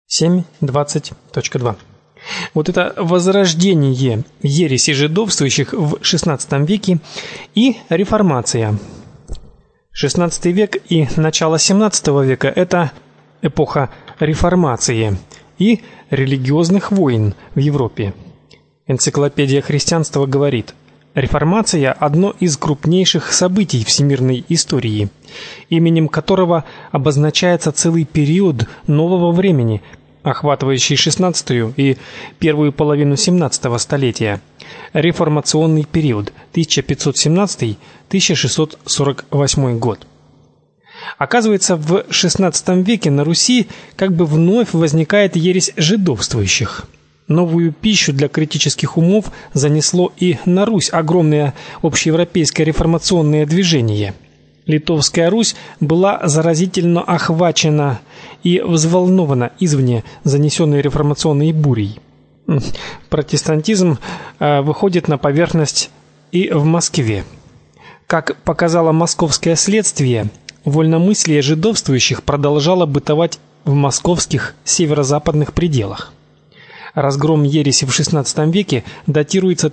7.20.2. Вот это возрождение ереси жидовствующих в XVI веке и реформация. XVI век и начало XVII века это эпоха реформации и религиозных войн в Европе. Энциклопедия христианства говорит: реформация одно из крупнейших событий всемирной истории, именем которого обозначается целый период нового времени, охватывающий XVI и первую половину XVII столетия. Реформационный период 1517-1648 год. Оказывается, в XVI веке на Руси как бы вновь возникает ересь жидовствующих. Новую пищу для критических умов занесло и на Русь огромное общеевропейское реформационное движение. Литовская Русь была заразительно охвачена и взволнована извне занесенной реформационной бурей. Протестантизм выходит на поверхность и в Москве. Как показало московское следствие, вольномыслие жидовствующих продолжало бытовать в московских северо-западных пределах. Разгром ереси в XVI веке датируется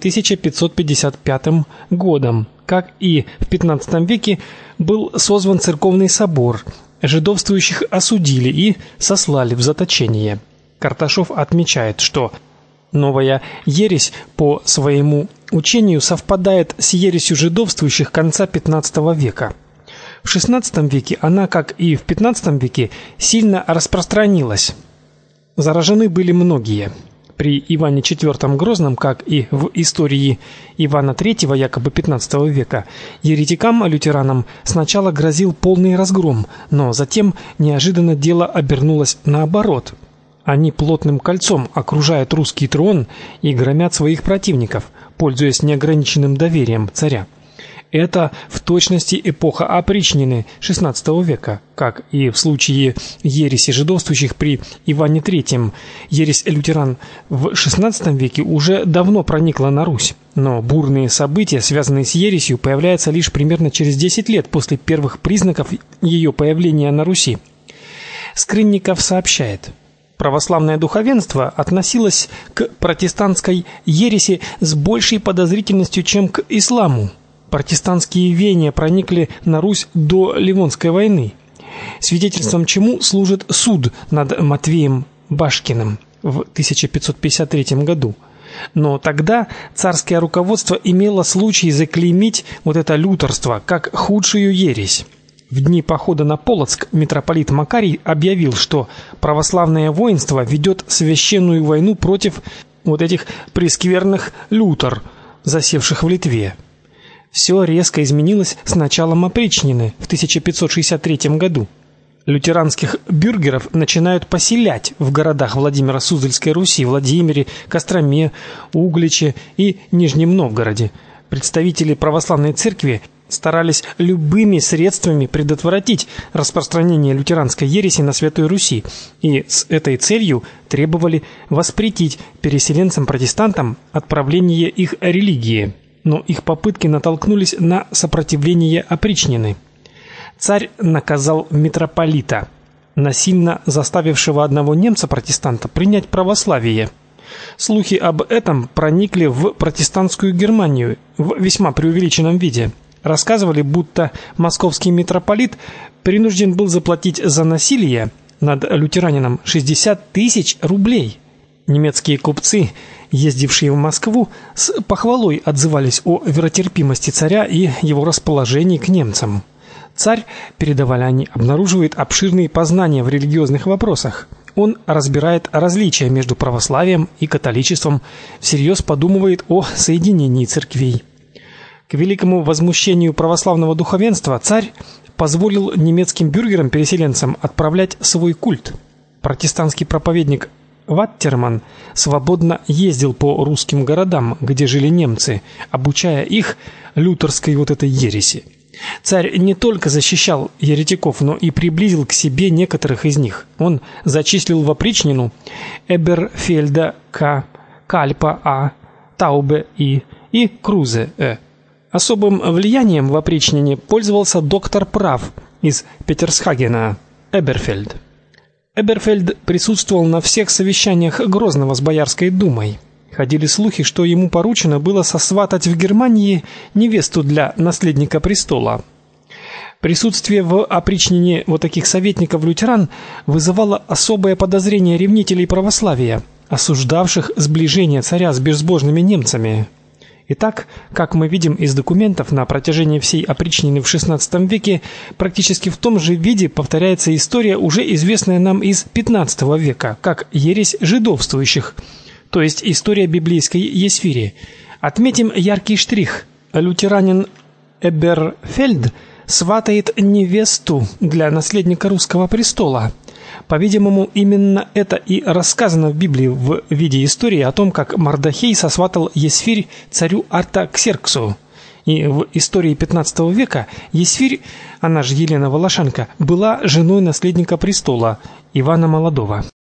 1555 годом. Как и в XV веке был созван церковный собор, жидовствующих осудили и сослали в заточение. Карташов отмечает, что новая ересь по своему учению совпадает с ересью жидовствующих конца XV века. В XVI веке она, как и в XV веке, сильно распространилась. Заражены были многие. При Иване IV Грозном, как и в истории Ивана III якобы XV века, еретикам-лютеранам сначала грозил полный разгром, но затем неожиданно дело обернулось наоборот. Они плотным кольцом окружают русский трон и громят своих противников, пользуясь неограниченным доверием царя. Это в точности эпоха опричнины XVI века, как и в случае ереси жидовствующих при Иване III. Ересь лютеран в XVI веке уже давно проникла на Русь, но бурные события, связанные с ересью, появляются лишь примерно через 10 лет после первых признаков ее появления на Руси. Скрынников сообщает: православное духовенство относилось к протестантской ереси с большей подозрительностью, чем к исламу. Протестантские веяния проникли на Русь до Ливонской войны, свидетельством чему служит суд над Матвеем Башкиным в 1553 году. Но тогда царское руководство имело случай заклеймить вот это лютерство как худшую ересь. В дни похода на Полоцк митрополит Макарий объявил, что православное воинство ведет священную войну против вот этих прескверных лютер, засевших в Литве. Все резко изменилось с началом опричнины в 1563 году. Лютеранских бюргеров начинают поселять в городах Владимира Суздальской Руси, Владимире, Костроме, Угличе и Нижнем Новгороде. Представители православной церкви старались любыми средствами предотвратить распространение лютеранской ереси на Святой Руси и с этой целью требовали воспретить переселенцам-протестантам отправление их религии. Но их попытки натолкнулись на сопротивление опричнины. Царь наказал митрополита, насильно заставившего одного немца-протестанта принять православие. Слухи об этом проникли в протестантскую Германию в весьма преувеличенном виде. Рассказывали, будто московский митрополит принужден был заплатить за насилие над лютеранином 60 тысяч рублей. Немецкие купцы, ездившие в Москву, с похвалой отзывались о веротерпимости царя и его расположении к немцам. Царь, передавали они, обнаруживает обширные познания в религиозных вопросах. Он разбирает различия между православием и католичеством, всерьез подумывает о соединении церквей. К великому возмущению православного духовенства царь позволил немецким бюргерам-переселенцам отправлять свой культ. Протестантский проповедник Ваттерман свободно ездил по русским городам, где жили немцы, обучая их лютерской вот этой ереси. Царь не только защищал еретиков, но и приблизил к себе некоторых из них. Он зачислил в опричнину Эберфельда К., Кальпа А., Таубе И. и Крузе Э. Особым влиянием в опричнине пользовался доктор прав из Петерсхагена Эберфельд. Эберфельд присутствовал на всех совещаниях Грозного с Боярской думой. Ходили слухи, что ему поручено было сосватать в Германии невесту для наследника престола. Присутствие в опричнине вот таких советников-лютеран вызывало особое подозрение ревнителей православия, осуждавших сближение царя с безбожными немцами. Итак, как мы видим из документов, на протяжении всей опричнины в XVI веке практически в том же виде повторяется история, уже известная нам из XV века, как ересь жидовствующих, то есть история библейской Есфири. Отметим яркий штрих. Лютеранин Эберфельд сватает невесту для наследника русского престола. По-видимому, именно это и рассказано в Библии в виде истории о том, как Мардохей сосватал Есфирь царю Артаксерксу. И в истории XV века Есфирь, она же Елена Волошанка, была женой наследника престола Ивана Молодого.